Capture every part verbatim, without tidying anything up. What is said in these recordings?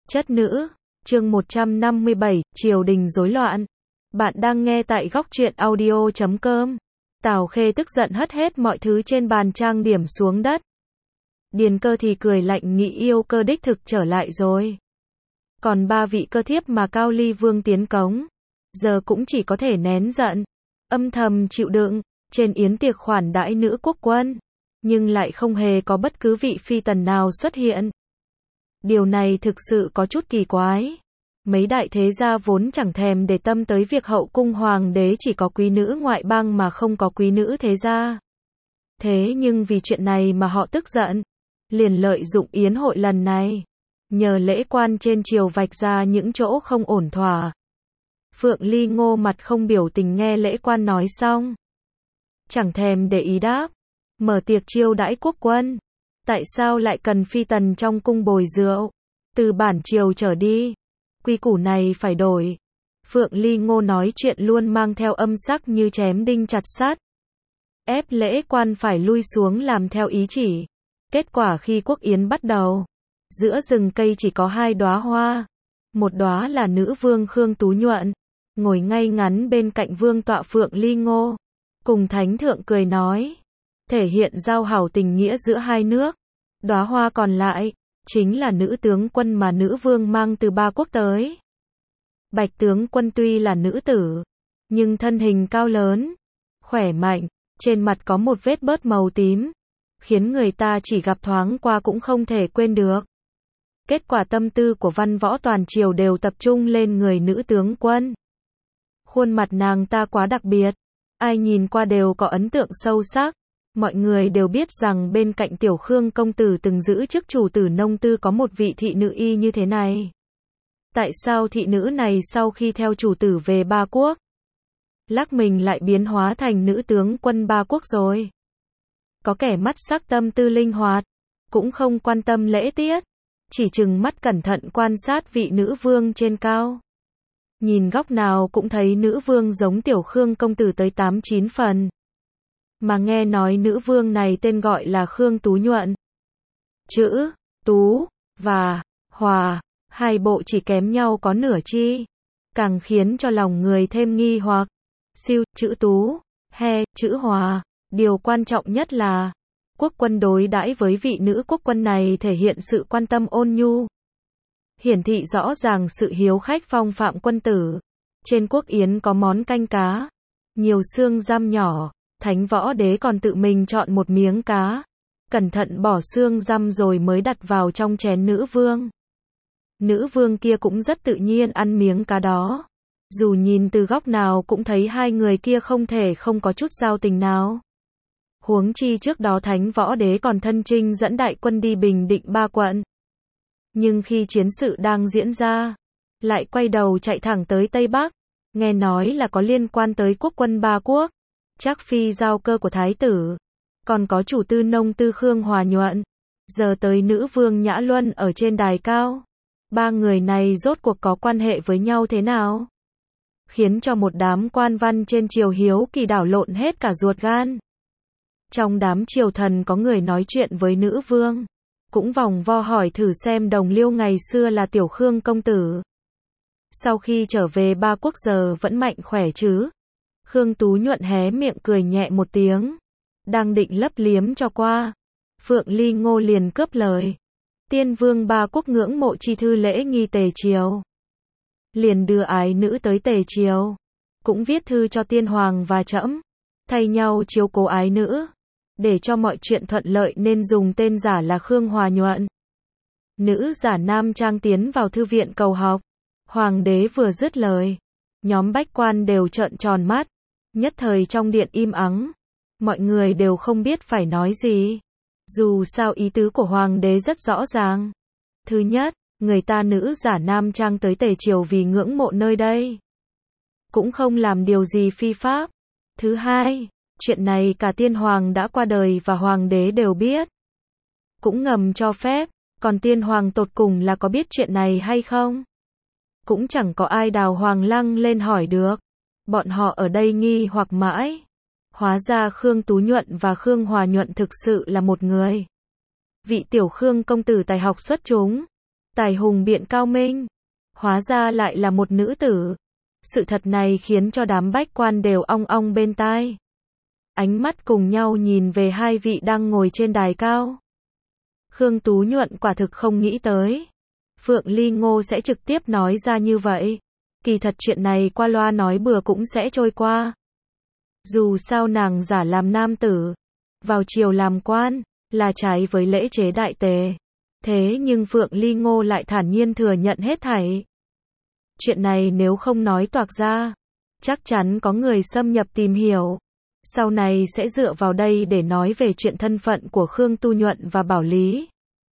Chất nữ, chương một trăm năm mươi bảy, triều đình rối loạn. Bạn đang nghe tại góc truyện audio chấm com. Tào Khê tức giận hất hết mọi thứ trên bàn trang điểm xuống đất. Điền Cơ thì cười lạnh nghĩ yêu cơ đích thực trở lại rồi. Còn ba vị cơ thiếp mà Cao Ly Vương tiến cống, giờ cũng chỉ có thể nén giận, âm thầm chịu đựng, trên yến tiệc khoản đãi nữ quốc quân, nhưng lại không hề có bất cứ vị phi tần nào xuất hiện. Điều này thực sự có chút kỳ quái. Mấy đại thế gia vốn chẳng thèm để tâm tới việc hậu cung hoàng đế chỉ có quý nữ ngoại bang mà không có quý nữ thế gia. Thế nhưng vì chuyện này mà họ tức giận, liền lợi dụng yến hội lần này, nhờ lễ quan trên triều vạch ra những chỗ không ổn thỏa. Phượng Ly Ngô mặt không biểu tình nghe lễ quan nói xong, chẳng thèm để ý đáp, mở tiệc chiêu đãi quốc quân. Tại sao lại cần phi tần trong cung bồi rượu? Từ bản triều trở đi, quy củ này phải đổi. Phượng Ly Ngô nói chuyện luôn mang theo âm sắc như chém đinh chặt sắt, ép lễ quan phải lui xuống làm theo ý chỉ. Kết quả khi quốc yến bắt đầu, giữa rừng cây chỉ có hai đóa hoa. Một đóa là nữ vương Khương Tú Nhuận, ngồi ngay ngắn bên cạnh vương tọa Phượng Ly Ngô, cùng thánh thượng cười nói, thể hiện giao hảo tình nghĩa giữa hai nước. Đóa hoa còn lại, chính là nữ tướng quân mà nữ vương mang từ ba quốc tới. Bạch tướng quân tuy là nữ tử, nhưng thân hình cao lớn, khỏe mạnh, trên mặt có một vết bớt màu tím, khiến người ta chỉ gặp thoáng qua cũng không thể quên được. Kết quả tâm tư của văn võ toàn triều đều tập trung lên người nữ tướng quân. Khuôn mặt nàng ta quá đặc biệt, ai nhìn qua đều có ấn tượng sâu sắc. Mọi người đều biết rằng bên cạnh Tiểu Khương công tử từng giữ chức chủ tử nông tư có một vị thị nữ y như thế này. Tại sao thị nữ này sau khi theo chủ tử về ba quốc, lắc mình lại biến hóa thành nữ tướng quân ba quốc rồi? Có kẻ mắt sắc tâm tư linh hoạt, cũng không quan tâm lễ tiết, chỉ chừng mắt cẩn thận quan sát vị nữ vương trên cao. Nhìn góc nào cũng thấy nữ vương giống Tiểu Khương công tử tới tám chín phần. Mà nghe nói nữ vương này tên gọi là Khương Tú Nhuận. Chữ Tú và Hòa, hai bộ chỉ kém nhau có nửa chi, càng khiến cho lòng người thêm nghi hoặc. Siêu, chữ Tú, he, chữ Hòa, điều quan trọng nhất là quốc quân đối đãi với vị nữ quốc quân này thể hiện sự quan tâm ôn nhu, hiển thị rõ ràng sự hiếu khách phong phạm quân tử. Trên quốc yến có món canh cá, nhiều xương giam nhỏ. Thánh võ đế còn tự mình chọn một miếng cá, cẩn thận bỏ xương giam rồi mới đặt vào trong chén nữ vương. Nữ vương kia cũng rất tự nhiên ăn miếng cá đó. Dù nhìn từ góc nào cũng thấy hai người kia không thể không có chút giao tình nào. Huống chi trước đó Thánh võ đế còn thân chinh dẫn đại quân đi bình định ba quận. Nhưng khi chiến sự đang diễn ra, lại quay đầu chạy thẳng tới Tây Bắc, nghe nói là có liên quan tới quốc quân ba quốc. Chắc phi giao cơ của thái tử, còn có chủ tư nông tư Khương Hòa Nhuận, giờ tới nữ vương Nhã Luân ở trên đài cao. Ba người này rốt cuộc có quan hệ với nhau thế nào? Khiến cho một đám quan văn trên triều hiếu kỳ đảo lộn hết cả ruột gan. Trong đám triều thần có người nói chuyện với nữ vương, cũng vòng vo hỏi thử xem đồng liêu ngày xưa là Tiểu Khương công tử, sau khi trở về ba quốc giờ vẫn mạnh khỏe chứ? Khương Tú Nhuận hé miệng cười nhẹ một tiếng, đang định lấp liếm cho qua, Phượng Ly Ngô liền cướp lời. Tiên vương ba quốc ngưỡng mộ chi thư lễ nghi tề triều, liền đưa ái nữ tới tề triều, cũng viết thư cho tiên hoàng và trẫm, thay nhau chiếu cố ái nữ, để cho mọi chuyện thuận lợi nên dùng tên giả là Khương Hòa Nhuận. Nữ giả nam trang tiến vào thư viện cầu học. Hoàng đế vừa dứt lời, nhóm bách quan đều trợn tròn mắt. Nhất thời trong điện im ắng, mọi người đều không biết phải nói gì. Dù sao ý tứ của hoàng đế rất rõ ràng. Thứ nhất, người ta nữ giả nam trang tới tề triều vì ngưỡng mộ nơi đây, cũng không làm điều gì phi pháp. Thứ hai, chuyện này cả tiên hoàng đã qua đời và hoàng đế đều biết, cũng ngầm cho phép. Còn tiên hoàng tột cùng là có biết chuyện này hay không, cũng chẳng có ai đào hoàng lăng lên hỏi được. Bọn họ ở đây nghi hoặc mãi. Hóa ra Khương Tú Nhuận và Khương Hòa Nhuận thực sự là một người. Vị Tiểu Khương công tử tài học xuất chúng, Tài hùng biện cao minh, hóa ra lại là một nữ tử. Sự thật này khiến cho đám bách quan đều ong ong bên tai. Ánh mắt cùng nhau nhìn về hai vị đang ngồi trên đài cao. Khương Tú Nhuận quả thực không nghĩ tới Phượng Ly Ngô sẽ trực tiếp nói ra như vậy. Kỳ thật chuyện này qua loa nói bừa cũng sẽ trôi qua. Dù sao nàng giả làm nam tử, vào triều làm quan, là trái với lễ chế đại tề. Thế nhưng Phượng Ly Ngô lại thản nhiên thừa nhận hết thảy. Chuyện này nếu không nói toạc ra, chắc chắn có người xâm nhập tìm hiểu. Sau này sẽ dựa vào đây để nói về chuyện thân phận của Khương Tu Nhuận và Bảo Lý.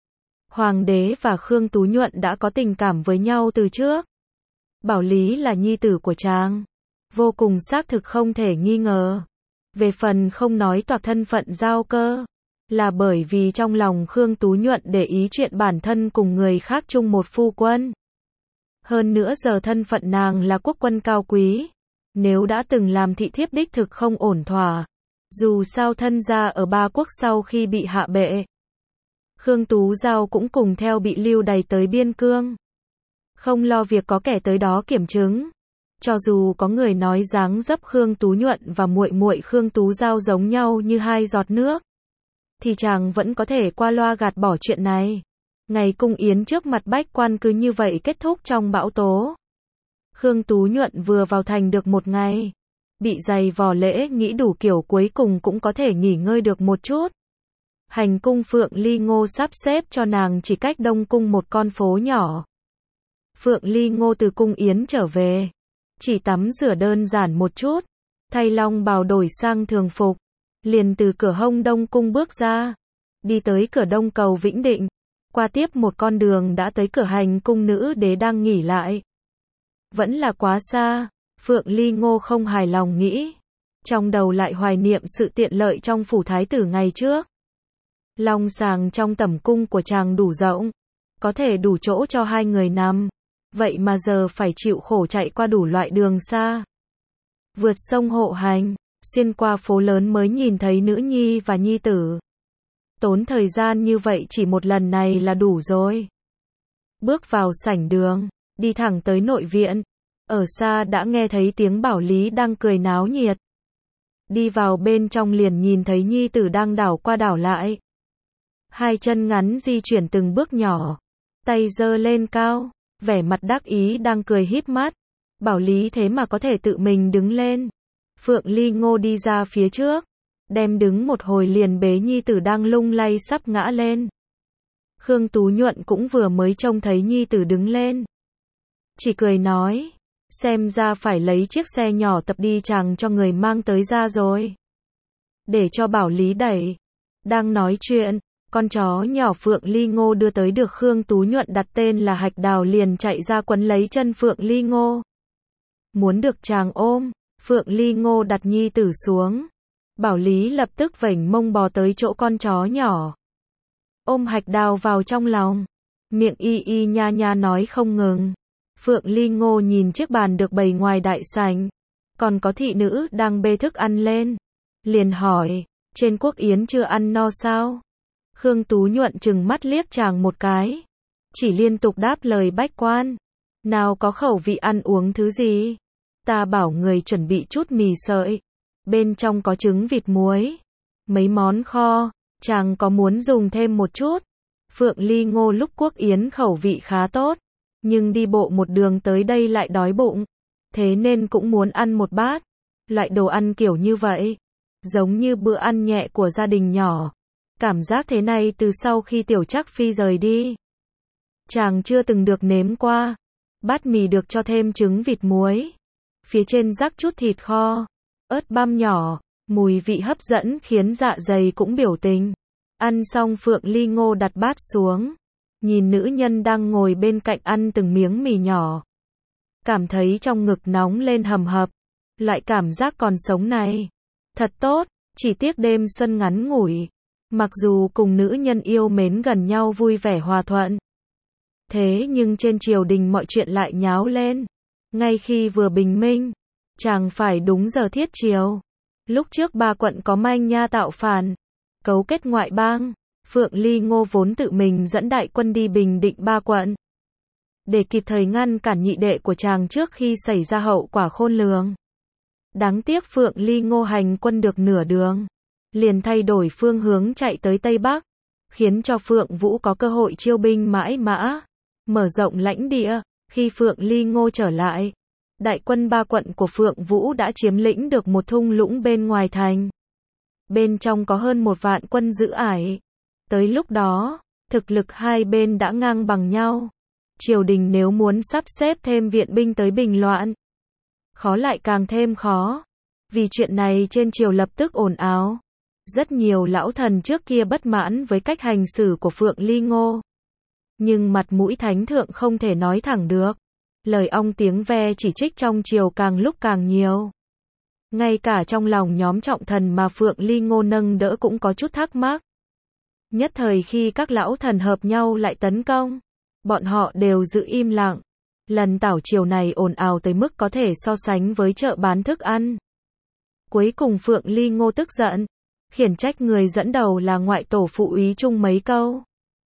Hoàng đế và Khương Tú Nhuận đã có tình cảm với nhau từ trước. Bảo Lý là nhi tử của chàng, vô cùng xác thực không thể nghi ngờ. Về phần không nói toạc thân phận giao cơ, là bởi vì trong lòng Khương Tú Nhuận để ý chuyện bản thân cùng người khác chung một phu quân. Hơn nữa giờ thân phận nàng là quốc quân cao quý, nếu đã từng làm thị thiếp đích thực không ổn thỏa. Dù sao thân gia ở ba quốc sau khi bị hạ bệ, Khương Tú Giao cũng cùng theo bị lưu đày tới biên cương. Không lo việc có kẻ tới đó kiểm chứng. Cho dù có người nói dáng dấp Khương Tú Nhuận và muội muội Khương Tú Giao giống nhau như hai giọt nước, thì chàng vẫn có thể qua loa gạt bỏ chuyện này. Ngày cung yến trước mặt bách quan cứ như vậy kết thúc trong bão tố. Khương Tú Nhuận vừa vào thành được một ngày, bị dày vò lễ nghĩ đủ kiểu cuối cùng cũng có thể nghỉ ngơi được một chút. Hành cung Phượng Ly Ngô sắp xếp cho nàng chỉ cách Đông Cung một con phố nhỏ. Phượng Ly Ngô từ cung yến trở về, chỉ tắm rửa đơn giản một chút, thay long bào đổi sang thường phục, liền từ cửa hông Đông Cung bước ra, đi tới cửa Đông cầu Vĩnh Định, qua tiếp một con đường đã tới cửa hành cung nữ đế đang nghỉ lại. Vẫn là quá xa, Phượng Ly Ngô không hài lòng nghĩ, trong đầu lại hoài niệm sự tiện lợi trong phủ thái tử ngày trước. Long sàng trong tẩm cung của chàng đủ rộng, có thể đủ chỗ cho hai người nằm, vậy mà giờ phải chịu khổ chạy qua đủ loại đường xa. Vượt sông hộ hành, xuyên qua phố lớn mới nhìn thấy nữ nhi và nhi tử. Tốn thời gian như vậy chỉ một lần này là đủ rồi. Bước vào sảnh đường, đi thẳng tới nội viện, ở xa đã nghe thấy tiếng Bảo Lý đang cười náo nhiệt. Đi vào bên trong liền nhìn thấy nhi tử đang đảo qua đảo lại. Hai chân ngắn di chuyển từng bước nhỏ, tay giơ lên cao, vẻ mặt đắc ý đang cười híp mắt. Bảo Lý thế mà có thể tự mình đứng lên. Phượng Ly Ngô đi ra phía trước, đem đứng một hồi liền bế nhi tử đang lung lay sắp ngã lên. Khương Tú Nhuận cũng vừa mới trông thấy nhi tử đứng lên, chỉ cười nói, xem ra phải lấy chiếc xe nhỏ tập đi chàng cho người mang tới ra rồi, để cho Bảo Lý đẩy. Đang nói chuyện, con chó nhỏ Phượng Ly Ngô đưa tới được Khương Tú Nhuận đặt tên là Hạch Đào liền chạy ra quấn lấy chân Phượng Ly Ngô, muốn được chàng ôm. Phượng Ly Ngô đặt nhi tử xuống, Bảo Lý lập tức vểnh mông bò tới chỗ con chó nhỏ, ôm Hạch Đào vào trong lòng, miệng y y nha nha nói không ngừng. Phượng Ly Ngô nhìn chiếc bàn được bày ngoài đại sảnh, còn có thị nữ đang bê thức ăn lên, liền hỏi, trên quốc yến chưa ăn no sao? Khương Tú Nhuận trừng mắt liếc chàng một cái, chỉ liên tục đáp lời bách quan, nào có khẩu vị ăn uống thứ gì, ta bảo người chuẩn bị chút mì sợi, bên trong có trứng vịt muối, mấy món kho, chàng có muốn dùng thêm một chút. Phượng Ly Ngô lúc quốc yến khẩu vị khá tốt, nhưng đi bộ một đường tới đây lại đói bụng, thế nên cũng muốn ăn một bát. Loại đồ ăn kiểu như vậy, giống như bữa ăn nhẹ của gia đình nhỏ. Cảm giác thế này từ sau khi Tiểu Trắc Phi rời đi, chàng chưa từng được nếm qua. Bát mì được cho thêm trứng vịt muối, phía trên rắc chút thịt kho, ớt băm nhỏ, mùi vị hấp dẫn khiến dạ dày cũng biểu tình. Ăn xong Phượng Ly Ngô đặt bát xuống, nhìn nữ nhân đang ngồi bên cạnh ăn từng miếng mì nhỏ, cảm thấy trong ngực nóng lên hầm hập. Loại cảm giác còn sống này thật tốt, chỉ tiếc đêm xuân ngắn ngủi. Mặc dù cùng nữ nhân yêu mến gần nhau vui vẻ hòa thuận, thế nhưng trên triều đình mọi chuyện lại nháo lên. Ngay khi vừa bình minh, chàng phải đúng giờ thiết triều. Lúc trước ba quận có manh nha tạo phản, cấu kết ngoại bang, Phượng Ly Ngô vốn tự mình dẫn đại quân đi bình định ba quận. để kịp thời ngăn cản nhị đệ của chàng trước khi xảy ra hậu quả khôn lường. Đáng tiếc Phượng Ly Ngô hành quân được nửa đường, liền thay đổi phương hướng chạy tới Tây Bắc, khiến cho Phượng Vũ có cơ hội chiêu binh mãi mã, mở rộng lãnh địa. Khi Phượng Ly Ngô trở lại, đại quân ba quận của Phượng Vũ đã chiếm lĩnh được một thung lũng bên ngoài thành. Bên trong có hơn một vạn quân giữ ải. Tới lúc đó, thực lực hai bên đã ngang bằng nhau. Triều đình nếu muốn sắp xếp thêm viện binh tới bình loạn, khó lại càng thêm khó. Vì chuyện này trên triều lập tức ồn ào. Rất nhiều lão thần trước kia bất mãn với cách hành xử của Phượng Ly Ngô. Nhưng mặt mũi thánh thượng không thể nói thẳng được. Lời ong tiếng ve chỉ trích trong triều càng lúc càng nhiều. Ngay cả trong lòng nhóm trọng thần mà Phượng Ly Ngô nâng đỡ cũng có chút thắc mắc. Nhất thời khi các lão thần hợp nhau lại tấn công, bọn họ đều giữ im lặng. Lần tảo triều này ồn ào tới mức có thể so sánh với chợ bán thức ăn. Cuối cùng Phượng Ly Ngô tức giận, khiển trách người dẫn đầu là ngoại tổ phụ Úy Trung mấy câu.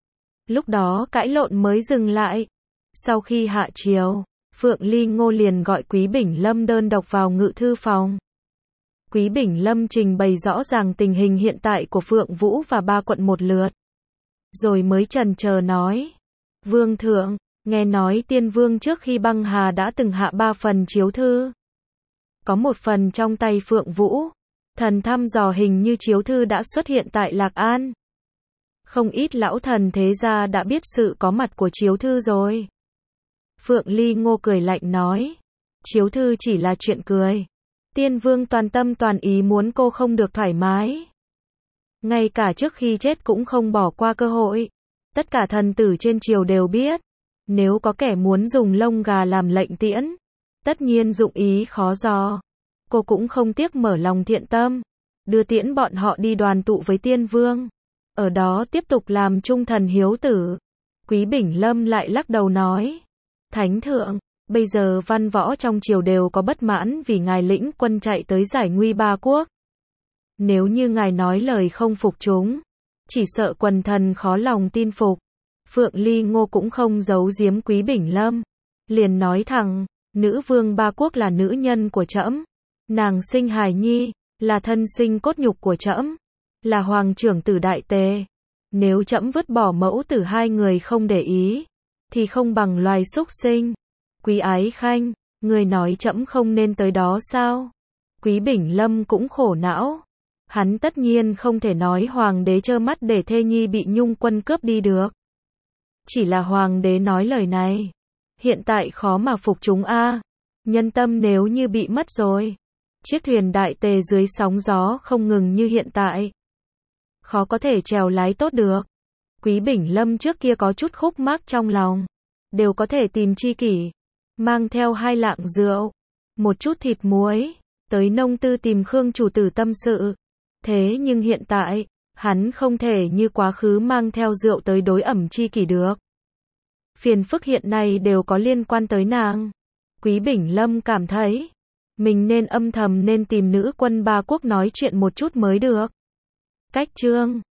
Lúc đó cãi lộn mới dừng lại. Sau khi hạ triều, Phượng Ly Ngô liền gọi Quý Bỉnh Lâm đơn độc vào ngự thư phòng. Quý Bỉnh Lâm trình bày rõ ràng tình hình hiện tại của Phượng Vũ và ba quận một lượt. Rồi mới chần chờ nói. Vương thượng, nghe nói Tiên Vương trước khi băng hà đã từng hạ ba phần chiếu thư. Có một phần trong tay Phượng Vũ. Thần thăm dò hình như chiếu thư đã xuất hiện tại Lạc An. Không ít lão thần thế gia đã biết sự có mặt của chiếu thư rồi. Phượng Ly Ngô cười lạnh nói. Chiếu thư chỉ là chuyện cười. Tiên Vương toàn tâm toàn ý muốn cô không được thoải mái. Ngay cả trước khi chết cũng không bỏ qua cơ hội. Tất cả thần tử trên triều đều biết. Nếu có kẻ muốn dùng lông gà làm lệnh tiễn, tất nhiên dụng ý khó dò. Cô cũng không tiếc mở lòng thiện tâm, đưa tiễn bọn họ đi đoàn tụ với Tiên Vương. Ở đó tiếp tục làm trung thần hiếu tử. Quý Bỉnh Lâm lại lắc đầu nói. Thánh thượng, bây giờ văn võ trong triều đều có bất mãn vì ngài lĩnh quân chạy tới giải nguy ba quốc. Nếu như ngài nói lời không phục chúng, chỉ sợ quần thần khó lòng tin phục. Phượng Ly Ngô cũng không giấu giếm Quý Bỉnh Lâm. Liền nói thẳng, nữ vương ba quốc là nữ nhân của trẫm. Nàng sinh hài nhi, là thân sinh cốt nhục của trẫm, là hoàng trưởng tử đại tề. Nếu trẫm vứt bỏ mẫu tử hai người không để ý, thì không bằng loài súc sinh. Quý Ái Khanh, người nói trẫm không nên tới đó sao? Quý Bỉnh Lâm cũng khổ não. Hắn tất nhiên không thể nói hoàng đế trơ mắt để thê nhi bị Nhung quân cướp đi được. Chỉ là hoàng đế nói lời này, hiện tại khó mà phục chúng a. Nhân tâm nếu như bị mất rồi, chiếc thuyền đại tề dưới sóng gió không ngừng như hiện tại, khó có thể chèo lái tốt được. Quý Bỉnh Lâm trước kia có chút khúc mắc trong lòng, đều có thể tìm tri kỷ, mang theo hai lạng rượu, một chút thịt muối, tới nông tư tìm Khương chủ tử tâm sự. Thế nhưng hiện tại, hắn không thể như quá khứ mang theo rượu tới đối ẩm tri kỷ được. Phiền phức hiện nay đều có liên quan tới nàng. Quý Bỉnh Lâm cảm thấy, mình nên âm thầm nên tìm nữ quân ba quốc nói chuyện một chút mới được. Cách chương